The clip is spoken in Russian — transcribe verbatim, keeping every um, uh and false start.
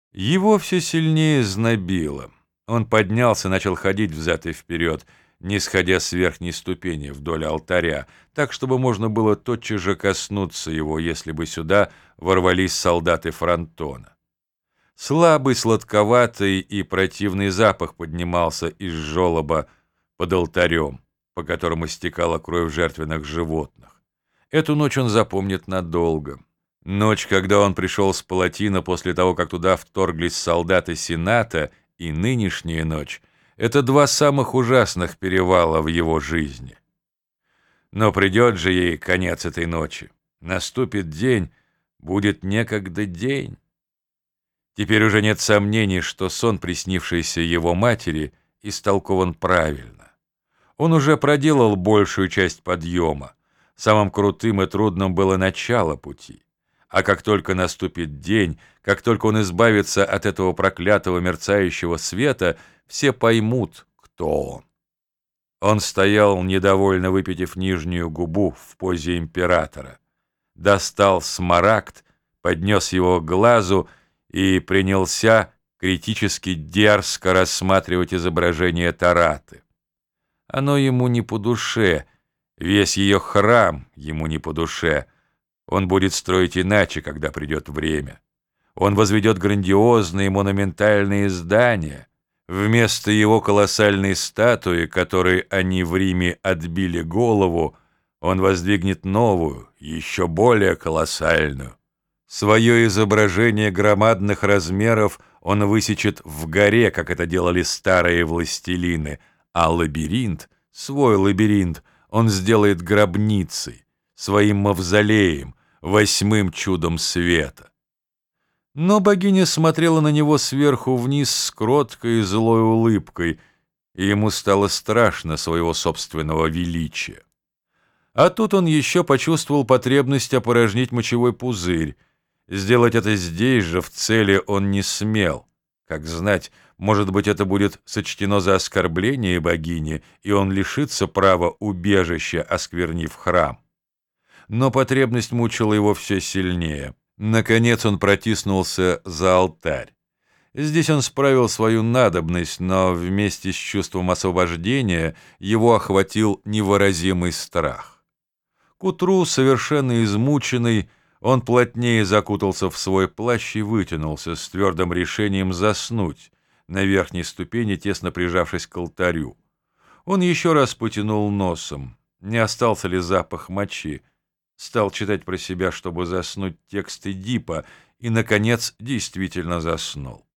Его все сильнее знобило. Он поднялся, начал ходить взад и вперед, не сходя с верхней ступени вдоль алтаря, так, чтобы можно было тотчас же коснуться его, если бы сюда ворвались солдаты фронтона. Слабый, сладковатый и противный запах поднимался из желоба под алтарем, по которому стекала кровь жертвенных животных. Эту ночь он запомнит надолго. Ночь, когда он пришел с Палатина после того, как туда вторглись солдаты Сената, и нынешняя ночь — это два самых ужасных перевала в его жизни. Но придет же ей конец этой ночи. Наступит день, будет некогда день. Теперь уже нет сомнений, что сон, приснившийся его матери, истолкован правильно. Он уже проделал большую часть подъема. Самым крутым и трудным было начало пути. А как только наступит день, как только он избавится от этого проклятого мерцающего света, все поймут, кто он. Он стоял, недовольно выпитив нижнюю губу в позе императора. Достал смарагд, поднес его к глазу и принялся критически дерзко рассматривать изображение Тараты. Оно ему не по душе, весь ее храм ему не по душе. Он будет строить иначе, когда придет время. Он возведет грандиозные монументальные здания. Вместо его колоссальной статуи, которой они в Риме отбили голову, он воздвигнет новую, еще более колоссальную. Свое изображение громадных размеров он высечет в горе, как это делали старые властелины, а лабиринт, свой лабиринт, он сделает гробницей, своим мавзолеем, восьмым чудом света. Но богиня смотрела на него сверху вниз с кроткой и злой улыбкой, и ему стало страшно своего собственного величия. А тут он еще почувствовал потребность опорожнить мочевой пузырь. Сделать это здесь же, в цели, он не смел. Как знать, может быть, это будет сочтено за оскорбление богини, и он лишится права убежища, осквернив храм. Но потребность мучила его все сильнее. Наконец он протиснулся за алтарь. Здесь он справил свою надобность, но вместе с чувством освобождения его охватил невыразимый страх. К утру, совершенно измученный, он плотнее закутался в свой плащ и вытянулся с твердым решением заснуть на верхней ступени, тесно прижавшись к алтарю. Он еще раз потянул носом, не остался ли запах мочи, стал читать про себя, чтобы заснуть, текст Эдипа, и, наконец, действительно заснул.